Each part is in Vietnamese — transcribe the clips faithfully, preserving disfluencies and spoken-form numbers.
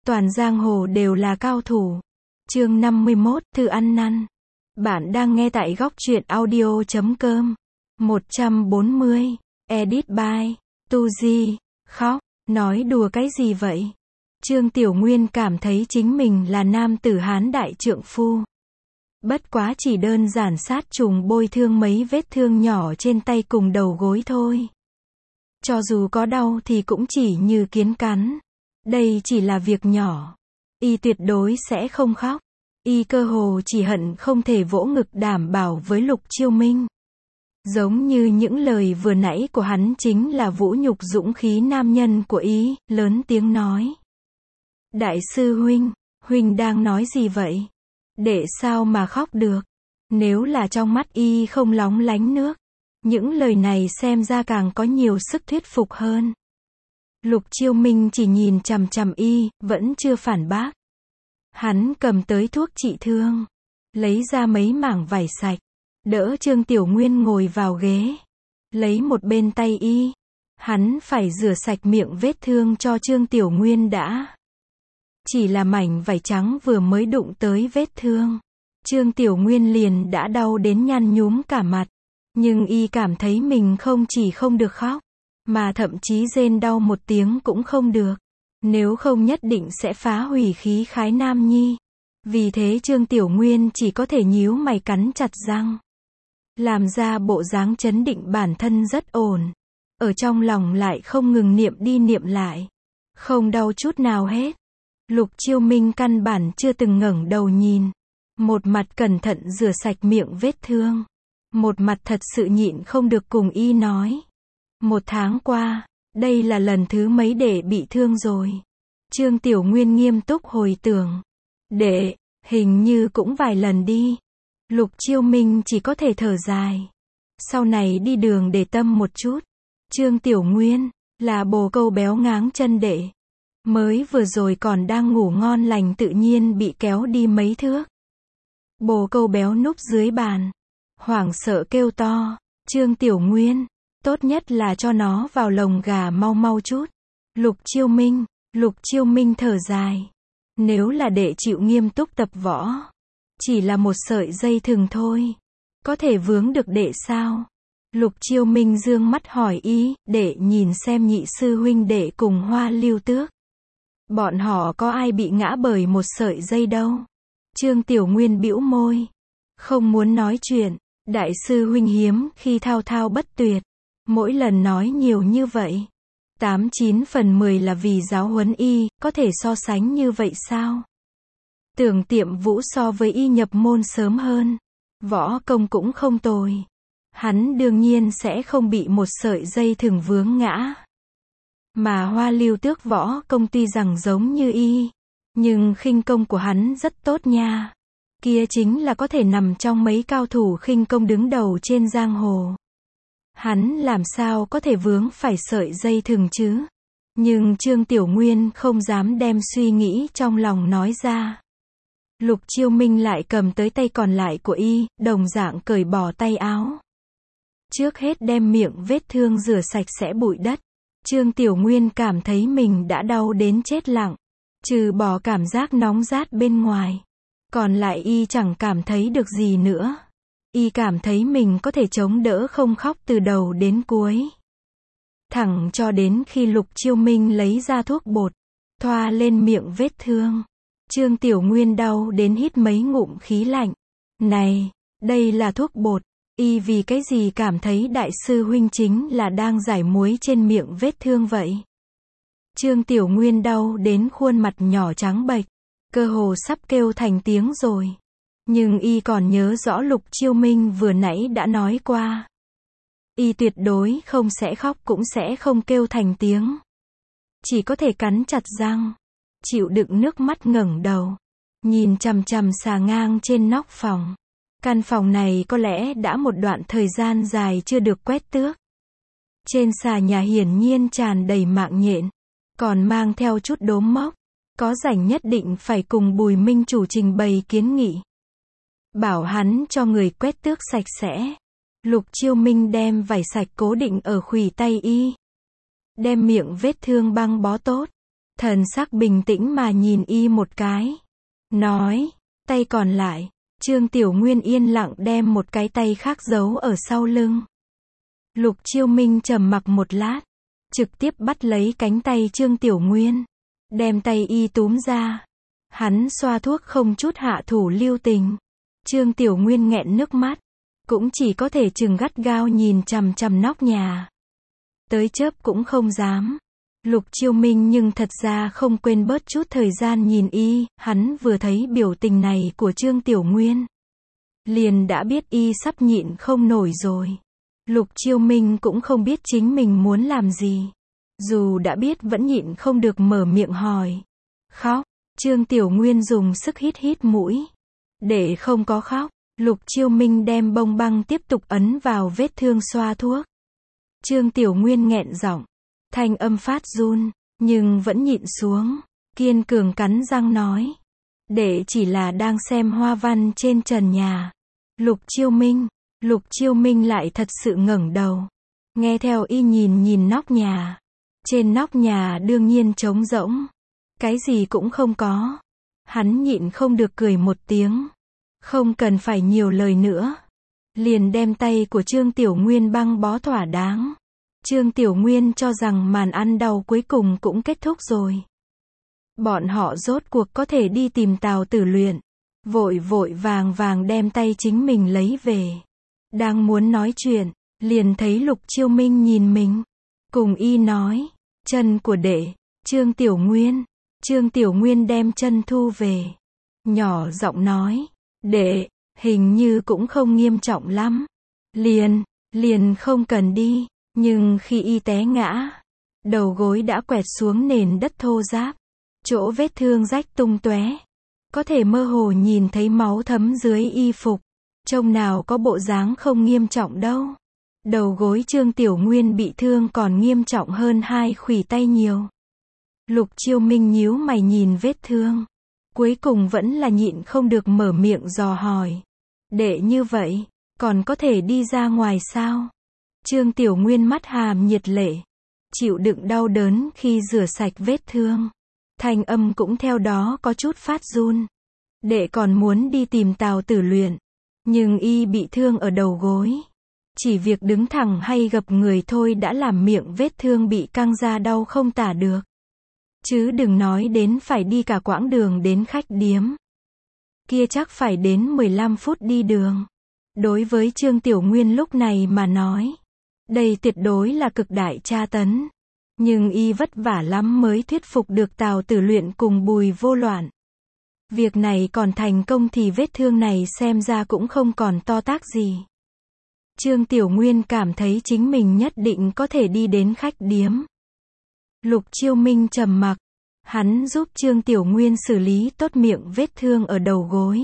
Toàn giang hồ đều là cao thủ. Chương năm mươi mốt, Thư ăn năn. Bạn đang nghe tại góc truyện audio chấm com. một trăm bốn mươi. Edit by Tuzi. Khóc, nói đùa cái gì vậy? Trương Tiểu Nguyên cảm thấy chính mình là nam tử Hán đại trượng phu. Bất quá chỉ đơn giản sát trùng bôi thương mấy vết thương nhỏ trên tay cùng đầu gối thôi. Cho dù có đau thì cũng chỉ như kiến cắn. Đây chỉ là việc nhỏ. Y tuyệt đối sẽ không khóc. Y cơ hồ chỉ hận không thể vỗ ngực đảm bảo với Lục Chiêu Minh. Giống như những lời vừa nãy của hắn chính là vũ nhục dũng khí nam nhân của Y, lớn tiếng nói. Đại sư huynh, huynh đang nói gì vậy? Đệ sao mà khóc được? Nếu là trong mắt Y không lóng lánh nước, những lời này xem ra càng có nhiều sức thuyết phục hơn. Lục Chiêu Minh chỉ nhìn chằm chằm Y, vẫn chưa phản bác. Hắn cầm tới thuốc trị thương, lấy ra mấy mảng vải sạch, đỡ Trương Tiểu Nguyên ngồi vào ghế, lấy một bên tay Y. Hắn phải rửa sạch miệng vết thương cho Trương Tiểu Nguyên đã. Chỉ là mảnh vải trắng vừa mới đụng tới vết thương, Trương Tiểu Nguyên liền đã đau đến nhăn nhúm cả mặt. Nhưng Y cảm thấy mình không chỉ không được khóc, mà thậm chí rên đau một tiếng cũng không được. Nếu không nhất định sẽ phá hủy khí khái nam nhi. Vì thế Trương Tiểu Nguyên chỉ có thể nhíu mày cắn chặt răng, làm ra bộ dáng chấn định bản thân rất ổn. Ở trong lòng lại không ngừng niệm đi niệm lại. Không đau chút nào hết. Lục Chiêu Minh căn bản chưa từng ngẩng đầu nhìn. Một mặt cẩn thận rửa sạch miệng vết thương. Một mặt thật sự nhịn không được cùng Y nói. Một tháng qua, đây là lần thứ mấy đệ bị thương rồi? Trương Tiểu Nguyên nghiêm túc hồi tưởng. Đệ, hình như cũng vài lần đi. Lục Chiêu Minh chỉ có thể thở dài. Sau này đi đường để tâm một chút. Trương Tiểu Nguyên, là bồ câu béo ngáng chân đệ. Mới vừa rồi còn đang ngủ ngon lành tự nhiên bị kéo đi mấy thước. Bồ câu béo núp dưới bàn, hoảng sợ kêu to. Trương Tiểu Nguyên, tốt nhất là cho nó vào lồng gà mau mau chút. Lục Chiêu Minh, Lục Chiêu Minh thở dài. Nếu là đệ chịu nghiêm túc tập võ, chỉ là một sợi dây thừng thôi, có thể vướng được đệ sao? Lục Chiêu Minh dương mắt hỏi Y, đệ nhìn xem nhị sư huynh đệ cùng Hoa Lưu Tước. Bọn họ có ai bị ngã bởi một sợi dây đâu? Trương Tiểu Nguyên bĩu môi, không muốn nói chuyện. Đại sư huynh hiếm khi thao thao bất tuyệt. Mỗi lần nói nhiều như vậy, tám chín phần mười là vì giáo huấn Y, có thể so sánh như vậy sao? Tưởng Tiệm Vũ so với Y nhập môn sớm hơn, võ công cũng không tồi. Hắn đương nhiên sẽ không bị một sợi dây thừng vướng ngã. Mà Hoa Lưu Tước võ công tuy rằng giống như Y, nhưng khinh công của hắn rất tốt nha. Kia chính là có thể nằm trong mấy cao thủ khinh công đứng đầu trên giang hồ. Hắn làm sao có thể vướng phải sợi dây thừng chứ? Nhưng Trương Tiểu Nguyên không dám đem suy nghĩ trong lòng nói ra. Lục Chiêu Minh lại cầm tới tay còn lại của Y, đồng dạng cởi bỏ tay áo. Trước hết đem miệng vết thương rửa sạch sẽ bụi đất. Trương Tiểu Nguyên cảm thấy mình đã đau đến chết lặng. Trừ bỏ cảm giác nóng rát bên ngoài, còn lại Y chẳng cảm thấy được gì nữa. Y cảm thấy mình có thể chống đỡ không khóc từ đầu đến cuối. Thẳng cho đến khi Lục Chiêu Minh lấy ra thuốc bột, thoa lên miệng vết thương. Trương Tiểu Nguyên đau đến hít mấy ngụm khí lạnh. Này, đây là thuốc bột. Y vì cái gì cảm thấy đại sư huynh chính là đang giải muối trên miệng vết thương vậy? Trương Tiểu Nguyên đau đến khuôn mặt nhỏ trắng bệch, cơ hồ sắp kêu thành tiếng rồi. Nhưng Y còn nhớ rõ Lục Chiêu Minh vừa nãy đã nói qua. Y tuyệt đối không sẽ khóc cũng sẽ không kêu thành tiếng. Chỉ có thể cắn chặt răng, chịu đựng nước mắt ngẩng đầu, nhìn chằm chằm xà ngang trên nóc phòng. Căn phòng này có lẽ đã một đoạn thời gian dài chưa được quét tước. Trên xà nhà hiển nhiên tràn đầy mạng nhện, còn mang theo chút đốm mốc. Có rảnh nhất định phải cùng Bùi Minh chủ trình bày kiến nghị. Bảo hắn cho người quét tước sạch sẽ. Lục Chiêu Minh đem vải sạch cố định ở khuỷu tay Y. Đem miệng vết thương băng bó tốt. thần sắc bình tĩnh mà nhìn y một cái. Nói, tay còn lại, Trương Tiểu Nguyên yên lặng đem một cái tay khác giấu ở sau lưng. Lục Chiêu Minh trầm mặc một lát, trực tiếp bắt lấy cánh tay Trương Tiểu Nguyên, đem tay y túm ra. Hắn xoa thuốc không chút hạ thủ lưu tình. Trương Tiểu Nguyên nghẹn nước mắt, cũng chỉ có thể trừng gắt gao nhìn chằm chằm nóc nhà. Tới chớp cũng không dám. Lục Chiêu Minh nhưng thật ra không quên bớt chút thời gian nhìn y, hắn vừa thấy biểu tình này của Trương Tiểu Nguyên, liền đã biết y sắp nhịn không nổi rồi. Lục Chiêu Minh cũng không biết chính mình muốn làm gì. Dù đã biết vẫn nhịn không được mở miệng hỏi. Khóc. Trương Tiểu Nguyên dùng sức hít hít mũi. Để không có khóc, Lục Chiêu Minh đem bông băng tiếp tục ấn vào vết thương xoa thuốc. Trương Tiểu Nguyên nghẹn giọng, thanh âm phát run, nhưng vẫn nhịn xuống, kiên cường cắn răng nói. Để chỉ là đang xem hoa văn trên trần nhà. Lục Chiêu Minh, Lục Chiêu Minh lại thật sự ngẩng đầu. Nghe theo y nhìn nhìn nóc nhà. Trên nóc nhà đương nhiên trống rỗng. Cái gì cũng không có. Hắn nhịn không được cười một tiếng. Không cần phải nhiều lời nữa. Liền đem tay của Trương Tiểu Nguyên băng bó thỏa đáng. Trương Tiểu Nguyên cho rằng màn ăn đau cuối cùng cũng kết thúc rồi. Bọn họ rốt cuộc có thể đi tìm Tào Tử Luyện. Vội vội vàng vàng đem tay chính mình lấy về. Đang muốn nói chuyện, liền thấy Lục Chiêu Minh nhìn mình. Cùng y nói, chân của đệ, Trương Tiểu Nguyên. Trương Tiểu Nguyên đem chân thu về. Nhỏ giọng nói, đệ, hình như cũng không nghiêm trọng lắm. Liền, liền không cần đi. Nhưng khi y té ngã, đầu gối đã quẹt xuống nền đất thô ráp. Chỗ vết thương rách tung tóe. Có thể mơ hồ nhìn thấy máu thấm dưới y phục. Trông nào có bộ dáng không nghiêm trọng đâu. Đầu gối Trương Tiểu Nguyên bị thương còn nghiêm trọng hơn hai khuỷu tay nhiều. Lục Chiêu Minh nhíu mày nhìn vết thương. Cuối cùng vẫn là nhịn không được mở miệng dò hỏi. Đệ như vậy, còn có thể đi ra ngoài sao? Trương Tiểu Nguyên mắt hàm nhiệt lệ. Chịu đựng đau đớn khi rửa sạch vết thương. Thanh âm cũng theo đó có chút phát run. Đệ còn muốn đi tìm Tào Tử Luyện. Nhưng y bị thương ở đầu gối. Chỉ việc đứng thẳng hay gập người thôi đã làm miệng vết thương bị căng ra đau không tả được. Chứ đừng nói đến phải đi cả quãng đường đến khách điếm. Kia chắc phải đến mười lăm phút đi đường. Đối với Trương Tiểu Nguyên lúc này mà nói, đây tuyệt đối là cực đại tra tấn. Nhưng y vất vả lắm mới thuyết phục được Tào Tử Luyện cùng Bùi Vô Loạn. Việc này còn thành công thì vết thương này xem ra cũng không còn to tát gì. Trương Tiểu Nguyên cảm thấy chính mình nhất định có thể đi đến khách điếm. Lục Chiêu Minh trầm mặc. Hắn giúp Trương Tiểu Nguyên xử lý tốt miệng vết thương ở đầu gối.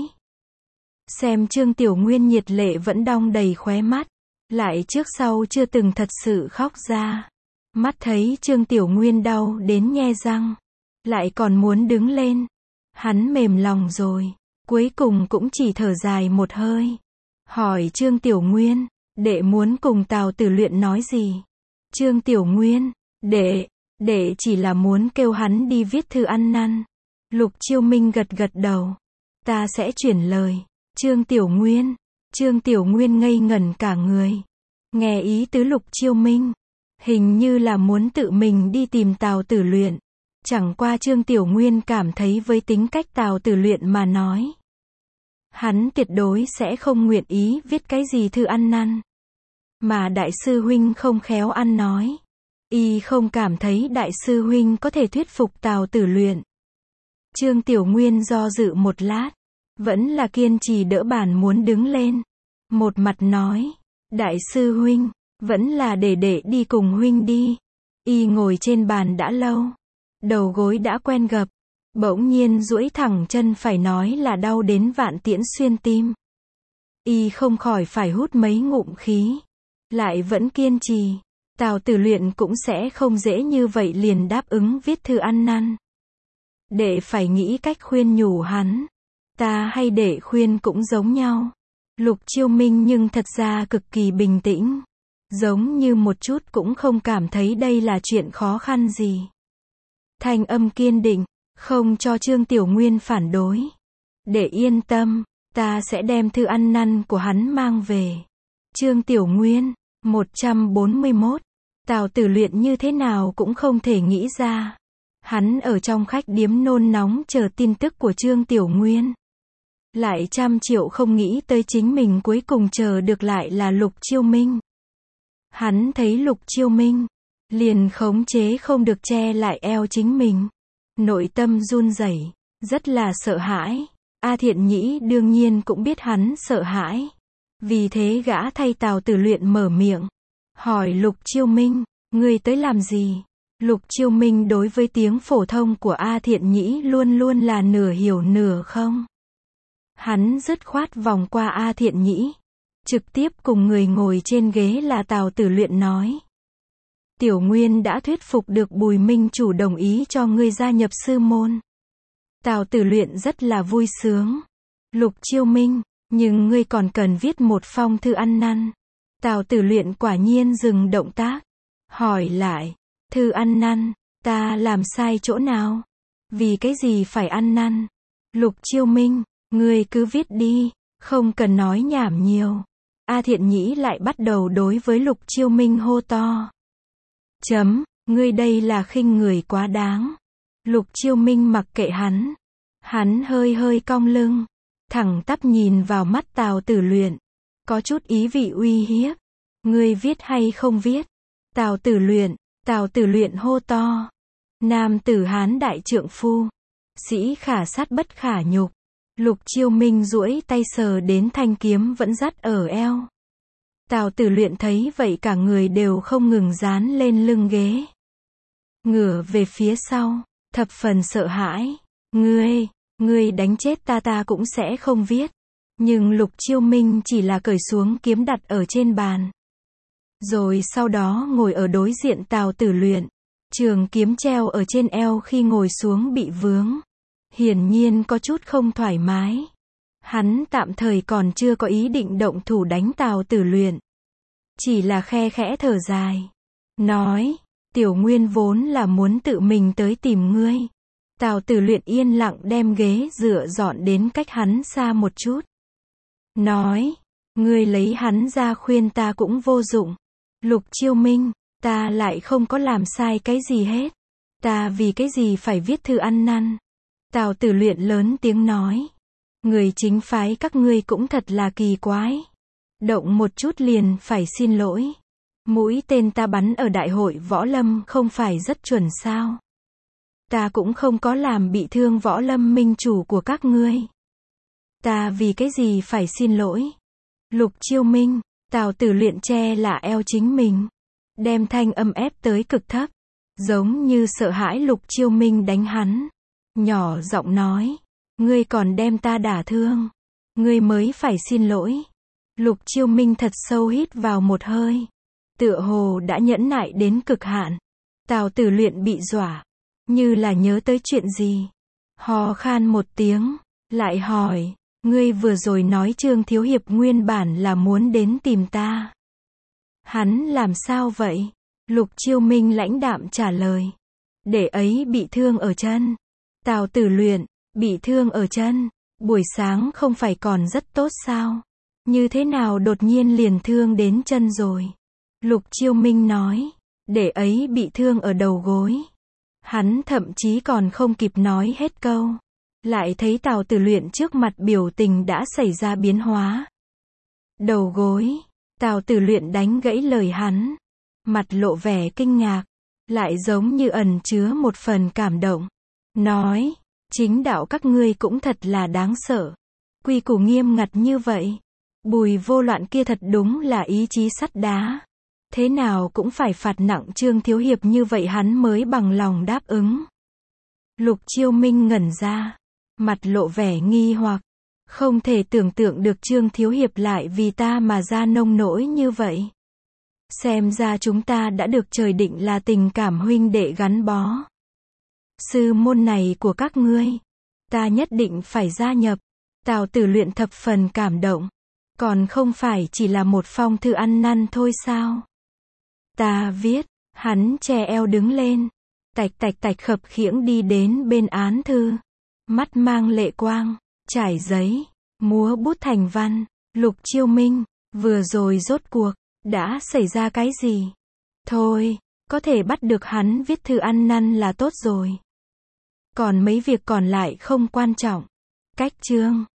Xem Trương Tiểu Nguyên nhiệt lệ vẫn đong đầy khóe mắt. Lại trước sau chưa từng thật sự khóc ra. Mắt thấy Trương Tiểu Nguyên đau đến nhe răng. Lại còn muốn đứng lên. Hắn mềm lòng rồi. Cuối cùng cũng chỉ thở dài một hơi. Hỏi Trương Tiểu Nguyên, đệ muốn cùng Tào Tử Luyện nói gì? Trương Tiểu Nguyên, đệ, đệ chỉ là muốn kêu hắn đi viết thư ăn năn. Lục Chiêu Minh gật gật đầu. Ta sẽ chuyển lời. Trương Tiểu Nguyên, Trương Tiểu Nguyên ngây ngẩn cả người. Nghe ý tứ Lục Chiêu Minh, hình như là muốn tự mình đi tìm Tào Tử Luyện. Chẳng qua Trương Tiểu Nguyên cảm thấy với tính cách Tào Tử Luyện mà nói, hắn tuyệt đối sẽ không nguyện ý viết cái gì thư ăn năn. Mà đại sư huynh không khéo ăn nói. Y không cảm thấy đại sư huynh có thể thuyết phục Tào Tử Luyện. Trương Tiểu Nguyên do dự một lát, vẫn là kiên trì đỡ bàn muốn đứng lên. Một mặt nói, đại sư huynh, vẫn là để đệ đi cùng huynh đi. Y ngồi trên bàn đã lâu, đầu gối đã quen gập, bỗng nhiên duỗi thẳng chân phải nói là đau đến vạn tiễn xuyên tim. Y không khỏi phải hút mấy ngụm khí, lại vẫn kiên trì. Tào Tử Luyện cũng sẽ không dễ như vậy liền đáp ứng viết thư ăn năn. Đệ phải nghĩ cách khuyên nhủ hắn. Ta hay đệ khuyên cũng giống nhau. Lục Chiêu Minh nhưng thật ra cực kỳ bình tĩnh. Giống như một chút cũng không cảm thấy đây là chuyện khó khăn gì. thanh âm kiên định, không cho Trương Tiểu Nguyên phản đối. Để yên tâm, ta sẽ đem thư ăn năn của hắn mang về. Trương Tiểu Nguyên, một trăm bốn mươi mốt. Tào Tử Luyện như thế nào cũng không thể nghĩ ra. Hắn ở trong khách điếm nôn nóng chờ tin tức của Trương Tiểu Nguyên. Lại trăm triệu không nghĩ tới chính mình cuối cùng chờ được lại là Lục Chiêu Minh. Hắn thấy Lục Chiêu Minh, liền khống chế không được che lại eo chính mình. Nội tâm run rẩy, rất là sợ hãi. A Thiện Nhĩ đương nhiên cũng biết hắn sợ hãi. Vì thế gã thay Tào Tử Luyện mở miệng. Hỏi Lục Chiêu Minh, ngươi tới làm gì? Lục Chiêu Minh đối với tiếng phổ thông của A Thiện Nhĩ luôn luôn là nửa hiểu nửa không. Hắn dứt khoát vòng qua A Thiện Nhĩ. Trực tiếp cùng người ngồi trên ghế là Tào Tử Luyện nói. Tiểu Nguyên đã thuyết phục được Bùi Minh chủ đồng ý cho ngươi gia nhập sư môn. Tào Tử Luyện rất là vui sướng. Lục Chiêu Minh, nhưng ngươi còn cần viết một phong thư ăn năn. Tào Tử Luyện quả nhiên dừng động tác. Hỏi lại, thư ăn năn, ta làm sai chỗ nào? Vì cái gì phải ăn năn? Lục Chiêu Minh, ngươi cứ viết đi, không cần nói nhảm nhiều. A Thiện Nhĩ lại bắt đầu đối với Lục Chiêu Minh hô to. Chấm, ngươi đây là khinh người quá đáng. Lục Chiêu Minh mặc kệ hắn. Hắn hơi hơi cong lưng, thẳng tắp nhìn vào mắt Tào Tử Luyện. Có chút ý vị uy hiếp. Ngươi viết hay không viết? Tào Tử Luyện, Tào Tử Luyện hô to. Nam tử Hán đại trượng phu. Sĩ khả sát bất khả nhục. Lục Chiêu Minh duỗi tay sờ đến thanh kiếm vẫn dắt ở eo. Tào Tử Luyện thấy vậy cả người đều không ngừng dán lên lưng ghế. Ngửa về phía sau, thập phần sợ hãi. Ngươi, ngươi đánh chết ta ta cũng sẽ không viết. Nhưng Lục Chiêu Minh chỉ là cởi xuống kiếm đặt ở trên bàn. Rồi sau đó ngồi ở đối diện Tào Tử Luyện. Trường kiếm treo ở trên eo khi ngồi xuống bị vướng. Hiển nhiên có chút không thoải mái. Hắn tạm thời còn chưa có ý định động thủ đánh Tào Tử Luyện. Chỉ là khe khẽ thở dài. Nói, Tiểu Nguyên vốn là muốn tự mình tới tìm ngươi. Tào Tử Luyện yên lặng đem ghế dựa dọn đến cách hắn xa một chút. Nói, ngươi lấy hắn ra khuyên ta cũng vô dụng. Lục Chiêu Minh, ta lại không có làm sai cái gì hết. Ta vì cái gì phải viết thư ăn năn? Tào Tử Luyện lớn tiếng nói. Người chính phái các ngươi cũng thật là kỳ quái. Động một chút liền phải xin lỗi. Mũi tên ta bắn ở đại hội võ lâm không phải rất chuẩn sao? Ta cũng không có làm bị thương võ lâm minh chủ của các ngươi. Ta vì cái gì phải xin lỗi? Lục Chiêu Minh, Tào Tử Luyện che là eo chính mình. Đem thanh âm ép tới cực thấp. Giống như sợ hãi Lục Chiêu Minh đánh hắn. Nhỏ giọng nói. Ngươi còn đem ta đả thương. Ngươi mới phải xin lỗi. Lục Chiêu Minh thật sâu hít vào một hơi. Tựa hồ đã nhẫn nại đến cực hạn. Tào Tử Luyện bị dọa. Như là nhớ tới chuyện gì. Hò khan một tiếng. Lại hỏi. Ngươi vừa rồi nói Trương Thiếu Hiệp nguyên bản là muốn đến tìm ta. Hắn làm sao vậy? Lục Chiêu Minh lãnh đạm trả lời. Để ấy bị thương ở chân. Tào Tử Luyện, bị thương ở chân. Buổi sáng không phải còn rất tốt sao? Như thế nào đột nhiên liền thương đến chân rồi? Lục Chiêu Minh nói. Để ấy bị thương ở đầu gối. Hắn thậm chí còn không kịp nói hết câu. Lại thấy Tào Tử Luyện trước mặt biểu tình đã xảy ra biến hóa. Đầu gối. Tào Tử Luyện đánh gãy lời hắn. Mặt lộ vẻ kinh ngạc. Lại giống như ẩn chứa một phần cảm động. Nói. Chính đạo các ngươi cũng thật là đáng sợ. Quy củ nghiêm ngặt như vậy. Bùi Vô Loạn kia thật đúng là ý chí sắt đá. Thế nào cũng phải phạt nặng Trương Thiếu Hiệp như vậy hắn mới bằng lòng đáp ứng. Lục Chiêu Minh ngẩn ra. Mặt lộ vẻ nghi hoặc. Không thể tưởng tượng được Trương Thiếu Hiệp lại vì ta mà ra nông nỗi như vậy. Xem ra chúng ta đã được trời định là tình cảm huynh đệ gắn bó. Sư môn này của các ngươi. Ta nhất định phải gia nhập. Tào Tử Luyện thập phần cảm động. Còn không phải chỉ là một phong thư ăn năn thôi sao? Ta viết. Hắn che eo đứng lên. Tạch tạch tạch khập khiễng đi đến bên án thư. Mắt mang lệ quang, trải giấy, múa bút thành văn. Lục Chiêu Minh, vừa rồi rốt cuộc, đã xảy ra cái gì? Thôi, có thể bắt được hắn viết thư ăn năn là tốt rồi. Còn mấy việc còn lại không quan trọng. Cách chương